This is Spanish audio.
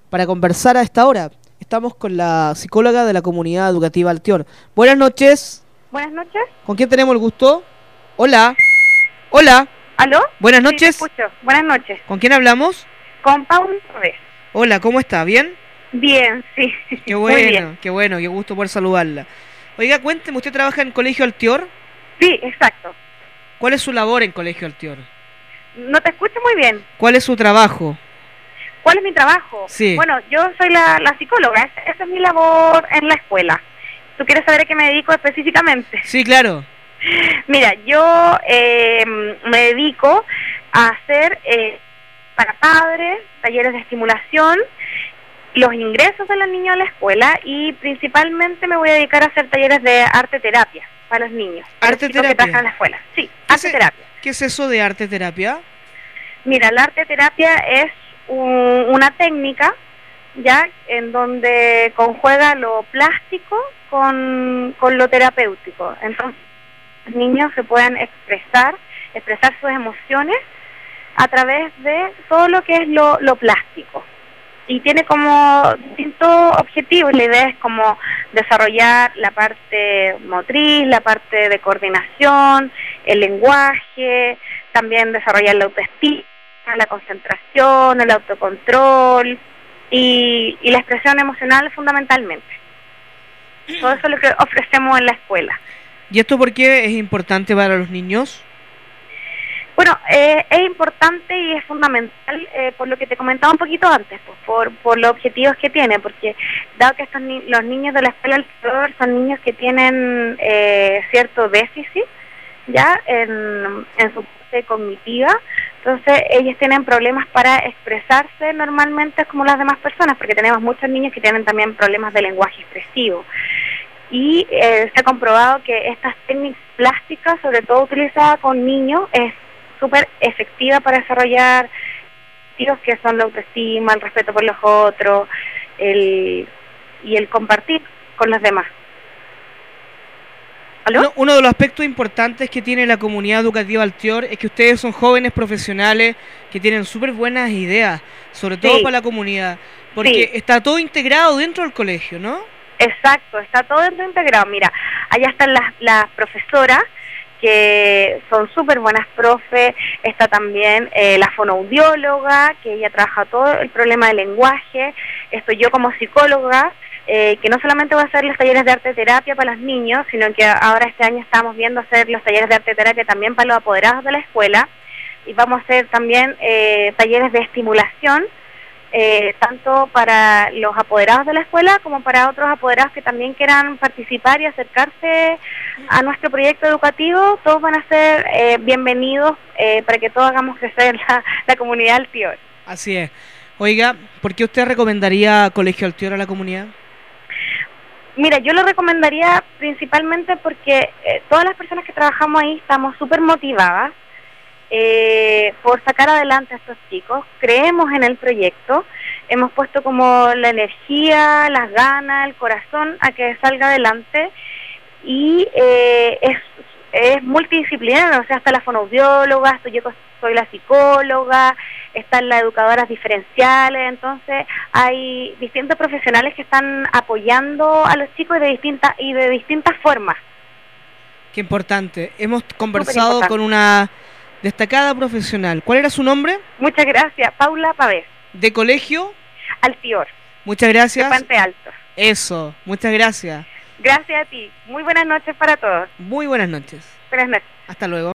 para conversar a esta hora. Estamos con la psicóloga de la comunidad educativa Altior. Buenas noches. Buenas noches. ¿Con quién tenemos el gusto? Hola. Hola. ¿Aló? Buenas noches. Sí, te escucho. Buenas noches. ¿Con quién hablamos? Con Paula Pavés. Hola, ¿cómo está? ¿Bien? Bien, sí. Qué Muy bueno, bien. qué bueno, qué gusto poder saludarla. Oiga, cuénteme, ¿usted trabaja en Colegio Altior? Sí, exacto. ¿Cuál es su labor en Colegio Altior? No te escucho muy bien. ¿Cuál es su trabajo? ¿Cuál es mi trabajo? Sí. Bueno, yo soy la psicóloga. Esa es mi labor en la escuela. ¿Tú quieres saber a qué me dedico específicamente? Sí, claro. Mira, yo me dedico a hacer para padres talleres de estimulación, los ingresos de los niños a la escuela y principalmente me voy a dedicar a hacer talleres de arte terapia para los niños. ¿Arte terapia? Que trabajan en la escuela. Sí, arte terapia. ¿Qué es eso de arte terapia? Mira, la arte terapia es una técnica ya en donde conjuega lo plástico con lo terapéutico. Entonces, los niños se pueden expresar sus emociones a través de todo lo que es lo plástico. Y tiene como distintos objetivos. La idea es como desarrollar la parte motriz, la parte de coordinación, el lenguaje, también desarrollar la autoestima, la concentración, el autocontrol y la expresión emocional fundamentalmente. Todo eso es lo que ofrecemos en la escuela. ¿Y esto por qué es importante para los niños? Bueno, es importante y es fundamental por lo que te comentaba un poquito antes, pues, por los objetivos que tiene, porque dado que los niños de la escuela Altior son niños que tienen cierto déficit ya en su parte cognitiva, entonces ellos tienen problemas para expresarse normalmente como las demás personas, porque tenemos muchos niños que tienen también problemas de lenguaje expresivo. Y se ha comprobado que estas técnicas plásticas, sobre todo utilizadas con niños, es súper efectiva para desarrollar objetivos que son la autoestima, el respeto por los otros, y el compartir con los demás. ¿Aló? Uno de los aspectos importantes que tiene la comunidad educativa Altior es que ustedes son jóvenes profesionales que tienen súper buenas ideas, sobre todo para la comunidad, porque está todo integrado dentro del colegio, ¿no? Exacto, está todo dentro integrado. Mira, allá están las profesoras, que son súper buenas profes. Está también la fonoaudióloga, que ella trabaja todo el problema del lenguaje. Estoy yo como psicóloga, que no solamente voy a hacer los talleres de arte terapia para los niños, sino que ahora este año estamos viendo hacer los talleres de arte terapia también para los apoderados de la escuela, y vamos a hacer también talleres de estimulación, tanto para los apoderados de la escuela como para otros apoderados que también quieran participar y acercarse a nuestro proyecto educativo. Todos van a ser bienvenidos para que todos hagamos crecer la comunidad Altior. Así es. Oiga, ¿por qué usted recomendaría Colegio Altior a la comunidad? Mira, yo lo recomendaría principalmente porque todas las personas que trabajamos ahí estamos súper motivadas por sacar adelante a estos chicos. Creemos en el proyecto, hemos puesto como la energía, las ganas, el corazón a que salga adelante, y es multidisciplinario, o sea, está la fonoaudióloga, yo soy la psicóloga, están las educadoras diferenciales. Entonces hay distintos profesionales que están apoyando a los chicos de distintas formas. Qué importante. Hemos conversado con una destacada profesional. ¿Cuál era su nombre? Muchas gracias, Paula Pavés. ¿De Colegio? Altior. Muchas gracias. De Puente Alto. Eso, muchas gracias. Gracias a ti. Muy buenas noches para todos. Muy buenas noches. Buenas noches. Hasta luego.